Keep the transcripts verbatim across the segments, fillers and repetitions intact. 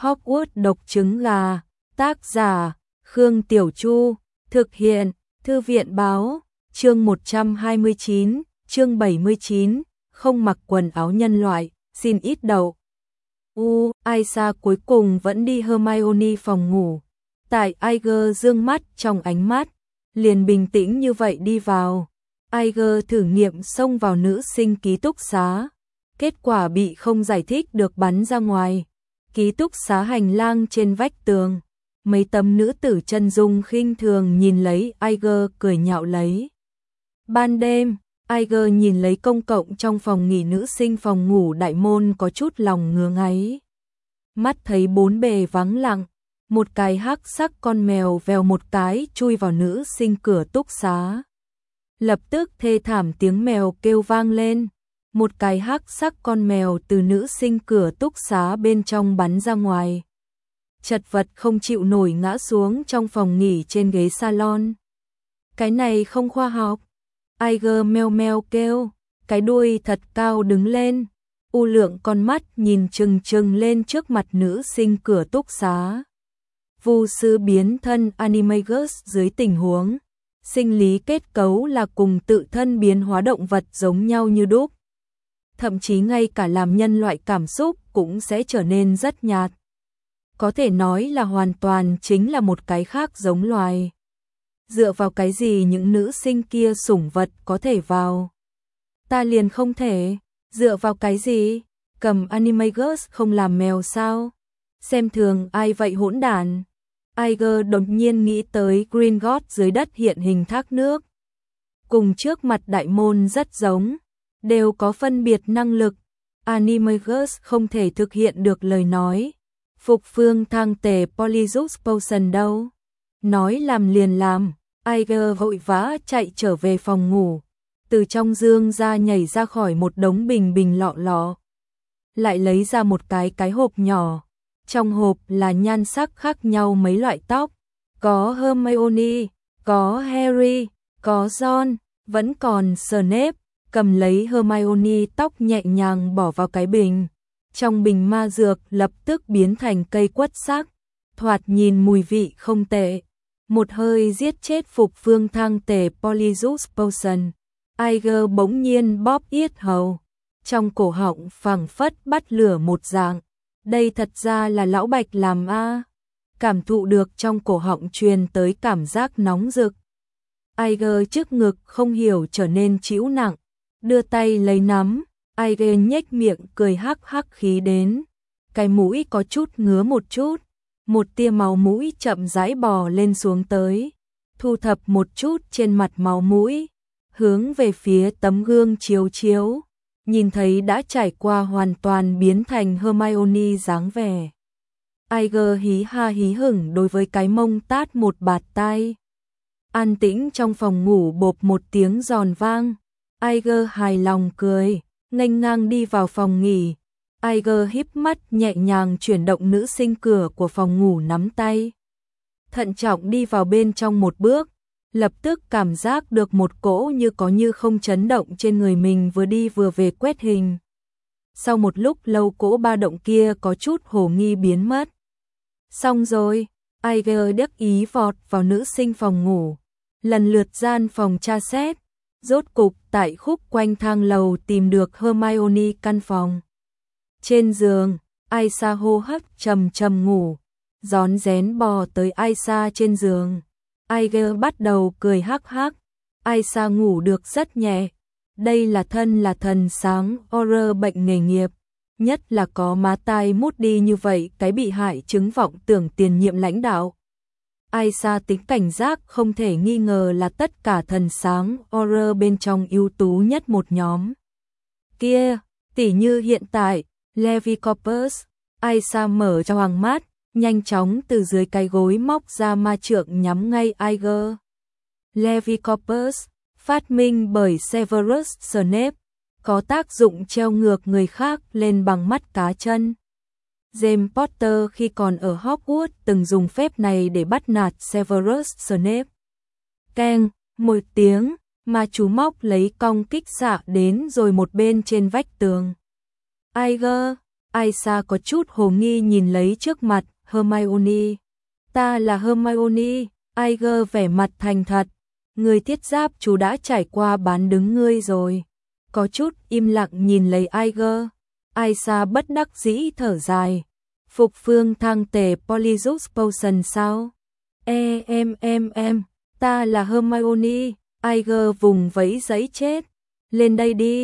Hogwarts độc trứng gà, tác giả, Khương Tiểu Chu, thực hiện, Thư viện báo, chương một trăm hai mươi chín, chương bảy mươi chín, không mặc quần áo nhân loại, xin ít đậu. U, Aisha cuối cùng vẫn đi Hermione phòng ngủ. Tại Iger dương mắt trong ánh mắt, liền bình tĩnh như vậy đi vào. Iger thử nghiệm xông vào nữ sinh ký túc xá. Kết quả bị không giải thích được bắn ra ngoài. Ký túc xá hành lang trên vách tường. Mấy tấm nữ tử chân dung khinh thường nhìn lấy Iger cười nhạo lấy. Ban đêm, Iger nhìn lấy công cộng trong phòng nghỉ nữ sinh phòng ngủ đại môn có chút lòng ngứa ngáy. Mắt thấy bốn bề vắng lặng, một cái hắc sắc con mèo vèo một cái chui vào nữ sinh cửa túc xá. Lập tức thê thảm tiếng mèo kêu vang lên, một cái hắc sắc con mèo từ nữ sinh cửa túc xá bên trong bắn ra ngoài. Chật vật không chịu nổi ngã xuống trong phòng nghỉ trên ghế salon. Cái này không khoa học. Iger meo meo kêu, cái đuôi thật cao đứng lên. U lượng con mắt nhìn chừng chừng lên trước mặt nữ sinh cửa túc xá. Vu sư biến thân Animagus dưới tình huống sinh lý kết cấu là cùng tự thân biến hóa động vật giống nhau như đúc. Thậm chí ngay cả làm nhân loại cảm xúc cũng sẽ trở nên rất nhạt. Có thể nói là hoàn toàn chính là một cái khác giống loài. Dựa vào cái gì những nữ sinh kia sủng vật có thể vào? Ta liền không thể. Dựa vào cái gì? Cầm Animagus không làm mèo sao? Xem thường ai vậy hỗn đản? Iger đột nhiên nghĩ tới Gringotts dưới đất hiện hình thác nước. Cùng trước mặt đại môn rất giống, đều có phân biệt năng lực. Animagus không thể thực hiện được lời nói. Phục phương thang tề Polyjuice Potion đâu? Nói làm liền làm. Iger vội vã chạy trở về phòng ngủ. Từ trong dương ra nhảy ra khỏi một đống bình bình lọ lọ. Lại lấy ra một cái cái hộp nhỏ. Trong hộp là nhan sắc khác nhau mấy loại tóc. Có Hermione, có Harry, có Ron, vẫn còn Snape. Cầm lấy Hermione tóc nhẹ nhàng bỏ vào cái bình. Trong bình ma dược lập tức biến thành cây quất sắc. Thoạt nhìn mùi vị không tệ. Một hơi giết chết Phục phương thang tề Polyjuice Potion. Iger bỗng nhiên bóp yết hầu. Trong cổ họng phảng phất bắt lửa một dạng. Đây thật ra là lão Bạch làm a. Cảm thụ được trong cổ họng truyền tới cảm giác nóng rực. Iger trước ngực không hiểu trở nên chịu nặng. Đưa tay lấy nắm. Iger nhếch miệng cười hắc hắc khí đến. Cái mũi có chút ngứa một chút. Một tia máu mũi chậm rãi bò lên xuống tới. Thu thập một chút trên mặt máu mũi. Hướng về phía tấm gương chiếu chiếu. Nhìn thấy đã trải qua hoàn toàn biến thành Hermione dáng vẻ. Iger hí ha hí hửng đối với cái mông tát một bạt tay. An tĩnh trong phòng ngủ bộp một tiếng giòn vang. Iger hài lòng cười, nghênh ngang đi vào phòng nghỉ. Iger híp mắt nhẹ nhàng chuyển động nữ sinh cửa của phòng ngủ nắm tay. Thận trọng đi vào bên trong một bước. Lập tức cảm giác được một cỗ như có như không chấn động trên người mình vừa đi vừa về quét hình. Sau một lúc lâu cỗ ba động kia có chút hồ nghi biến mất. Xong rồi, Iger đắc ý vọt vào nữ sinh phòng ngủ. Lần lượt gian phòng tra xét. Rốt cục tại khúc quanh thang lầu tìm được Hermione căn phòng. Trên giường, Aisha hô hấp trầm trầm ngủ. Rón rén bò tới Aisha trên giường. Iger bắt đầu cười hắc hắc. Aisha ngủ được rất nhẹ. Đây là thân là thần sáng Auror bệnh nghề nghiệp. Nhất là có má tai mút đi như vậy cái bị hại chứng vọng tưởng tiền nhiệm lãnh đạo. Aisha tính cảnh giác không thể nghi ngờ là tất cả thần sáng Auror bên trong ưu tú nhất một nhóm. Kia, tỉ như hiện tại, Levicorpus. Aisha mở cho hoàng mắt. Nhanh chóng từ dưới cái gối móc ra ma trượng nhắm ngay Iger. Levicorpus, phát minh bởi Severus Snape, có tác dụng treo ngược người khác lên bằng mắt cá chân. James Potter khi còn ở Hogwarts từng dùng phép này để bắt nạt Severus Snape. Keng, một tiếng, ma chú móc lấy cong kích xạ đến rồi một bên trên vách tường. Iger, Aiza có chút hồ nghi nhìn lấy trước mặt Hermione. Ta là Hermione, Iger vẻ mặt thành thật. Người thiết giáp chú đã trải qua bán đứng ngươi rồi. Có chút im lặng nhìn lấy Iger. Aiza bất đắc dĩ thở dài. Phục phương thăng tề Polyjuice Potion sao? E em em em, ta là Hermione. Iger vùng vẫy giấy chết. Lên đây đi,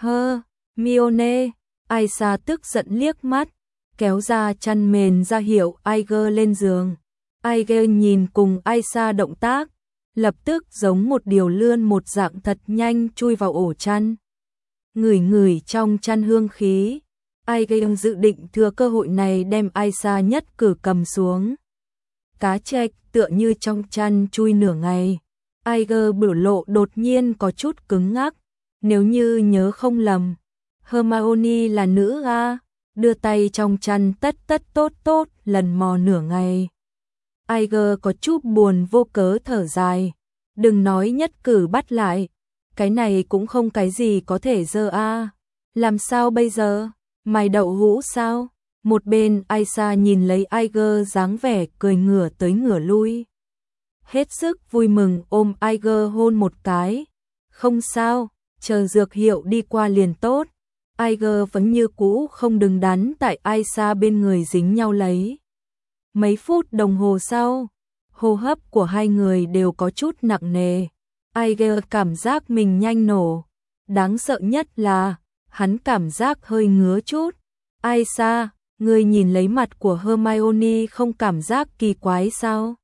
Hermione. Aiza tức giận liếc mắt, kéo ra chăn mền ra hiệu Iger lên giường. Iger nhìn cùng Aiza động tác, lập tức giống một điều lươn một dạng thật nhanh chui vào ổ chăn. Ngửi ngửi trong chăn hương khí, Iger dự định thừa cơ hội này đem Aiza nhất cử cầm xuống. Cá trạch tựa như trong chăn chui nửa ngày. Iger biểu lộ đột nhiên có chút cứng ngắc, nếu như nhớ không lầm, Hermione là nữ a, đưa tay trong chăn tất tất tốt tốt lần mò nửa ngày. Iger có chút buồn vô cớ thở dài, đừng nói nhất cử bắt lại, cái này cũng không cái gì có thể dơ a. Làm sao bây giờ? Mày đậu hũ sao? Một bên Aiza nhìn lấy Iger dáng vẻ cười ngửa tới ngửa lui. Hết sức vui mừng ôm Iger hôn một cái. Không sao, chờ dược hiệu đi qua liền tốt. Iger vẫn như cũ không đứng đắn tại Aiza bên người dính nhau lấy. Mấy phút đồng hồ sau, hô hấp của hai người đều có chút nặng nề. Iger cảm giác mình nhanh nổ. Đáng sợ nhất là, hắn cảm giác hơi ngứa chút. Aiza, ngươi nhìn lấy mặt của Hermione không cảm giác kỳ quái sao?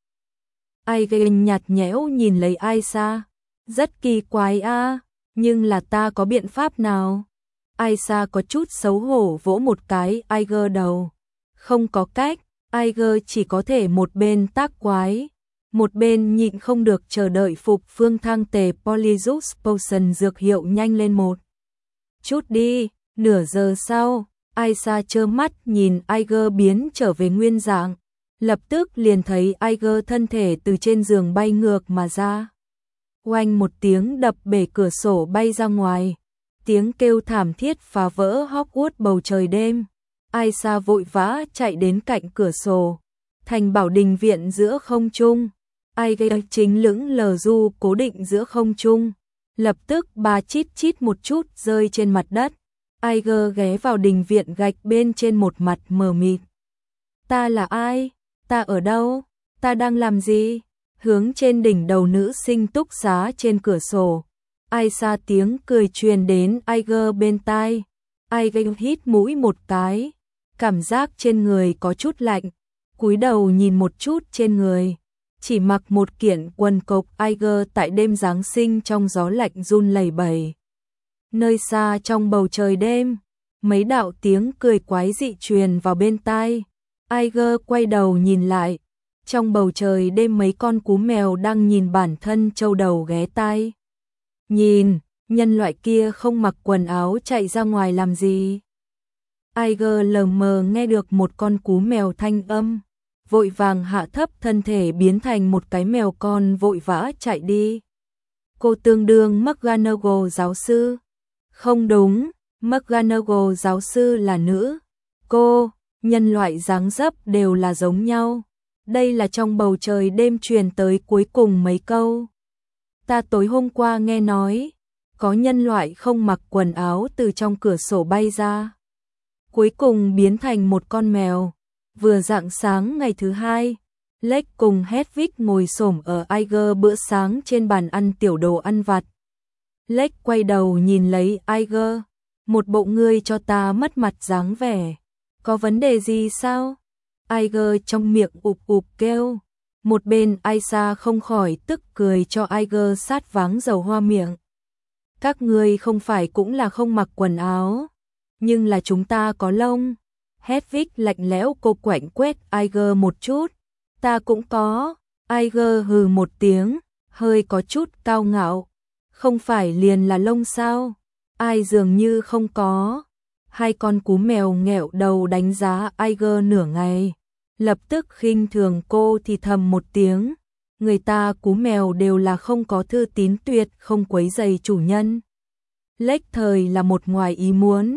Iger nhạt nhẽo nhìn lấy Aiza. Rất kỳ quái a, nhưng là ta có biện pháp nào? Aiza có chút xấu hổ vỗ một cái Iger đầu. Không có cách, Iger chỉ có thể một bên tác quái, một bên nhịn không được chờ đợi phục phương thăng tề Polyjuice Potion dược hiệu nhanh lên một chút đi. Nửa giờ sau, Aiza trơ mắt nhìn Iger biến trở về nguyên dạng, lập tức liền thấy Iger thân thể từ trên giường bay ngược mà ra. Oanh một tiếng đập bể cửa sổ bay ra ngoài, tiếng kêu thảm thiết phá vỡ Hogwarts bầu trời đêm. Aiza vội vã chạy đến cạnh cửa sổ, thành bảo đình viện giữa không trung. Iger chính lững lờ du cố định giữa không trung, lập tức ba chít chít một chút rơi trên mặt đất. Iger ghé vào đình viện gạch bên trên một mặt mờ mịt. Ta là ai? Ta ở đâu? Ta đang làm gì? Hướng trên đỉnh đầu nữ sinh túc xá trên cửa sổ. Aiza tiếng cười truyền đến Iger bên tai. Iger hít mũi một cái, cảm giác trên người có chút lạnh, cúi đầu nhìn một chút trên người, chỉ mặc một kiện quần cộc. Iger tại đêm Giáng sinh trong gió lạnh run lẩy bẩy. Nơi xa trong bầu trời đêm, mấy đạo tiếng cười quái dị truyền vào bên tai. Iger quay đầu nhìn lại, trong bầu trời đêm mấy con cú mèo đang nhìn bản thân châu đầu ghé tai. Nhìn, nhân loại kia không mặc quần áo chạy ra ngoài làm gì? Iger lờ mờ nghe được một con cú mèo thanh âm, vội vàng hạ thấp thân thể biến thành một cái mèo con vội vã chạy đi. Cô tương đương McGonagall giáo sư. Không đúng, McGonagall giáo sư là nữ. Cô, nhân loại dáng dấp đều là giống nhau. Đây là trong bầu trời đêm truyền tới cuối cùng mấy câu. Ta tối hôm qua nghe nói, có nhân loại không mặc quần áo từ trong cửa sổ bay ra, cuối cùng biến thành một con mèo. Vừa rạng sáng ngày thứ hai, Lech cùng Hedwig ngồi xổm ở Iger bữa sáng trên bàn ăn tiểu đồ ăn vặt. Lech quay đầu nhìn lấy Iger, một bộ ngươi cho ta mất mặt dáng vẻ. Có vấn đề gì sao? Iger trong miệng ụp ụp kêu. Một bên Aiza không khỏi tức cười cho Iger sát váng dầu hoa miệng. Các ngươi không phải cũng là không mặc quần áo, nhưng là chúng ta có lông. Hedwig lạnh lẽo cô quạnh quét Iger một chút. Ta cũng có. Iger hừ một tiếng, hơi có chút cao ngạo. Không phải liền là lông sao? Ai dường như không có. Hai con cú mèo nghẹo đầu đánh giá Iger nửa ngày, lập tức khinh thường cô thì thầm một tiếng. Người ta cú mèo đều là không có thư tín tuyệt không quấy rầy chủ nhân. Lech thời là một ngoài ý muốn.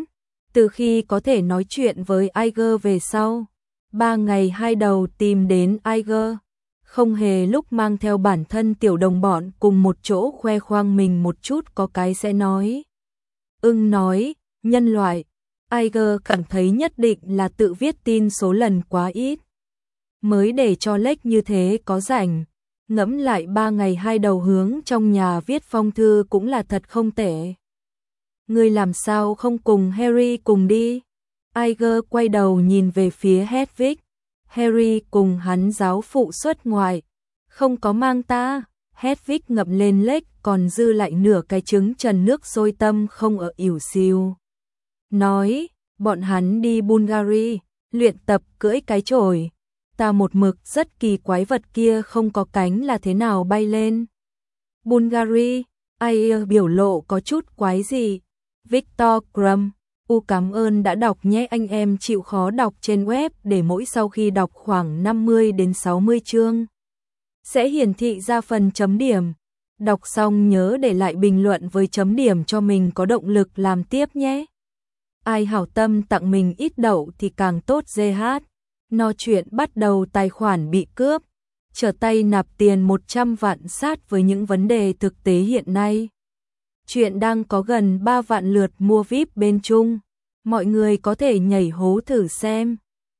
Từ khi có thể nói chuyện với Iger về sau, ba ngày hai đầu tìm đến Iger, không hề lúc mang theo bản thân tiểu đồng bọn cùng một chỗ khoe khoang mình một chút có cái sẽ nói. Ưng nói, nhân loại, Iger cảm thấy nhất định là tự viết tin số lần quá ít. Mới để cho Lech như thế có rảnh, ngẫm lại ba ngày hai đầu hướng trong nhà viết phong thư cũng là thật không tệ. Ngươi làm sao không cùng Harry cùng đi? Iger quay đầu nhìn về phía Hedwig. Harry cùng hắn giáo phụ xuất ngoại, không có mang ta. Hedwig ngậm lên Lech còn dư lại nửa cái trứng trần nước sôi tâm không ở ỉu xiu. Nói, bọn hắn đi Bulgaria, luyện tập cưỡi cái chổi. Ta một mực rất kỳ quái vật kia không có cánh là thế nào bay lên. Bulgaria, ai biểu lộ có chút quái gì. Victor Krum, u cảm ơn đã đọc nhé, anh em chịu khó đọc trên web để mỗi sau khi đọc khoảng năm mươi đến sáu mươi chương sẽ hiển thị ra phần chấm điểm. Đọc xong nhớ để lại bình luận với chấm điểm cho mình có động lực làm tiếp nhé. Ai hảo tâm tặng mình ít đậu thì càng tốt. giê hát. No chuyện bắt đầu tài khoản bị cướp, trở tay nạp tiền một trăm vạn sát với những vấn đề thực tế hiện nay. Chuyện đang có gần ba vạn lượt mua víp bên Trung, mọi người có thể nhảy hố thử xem.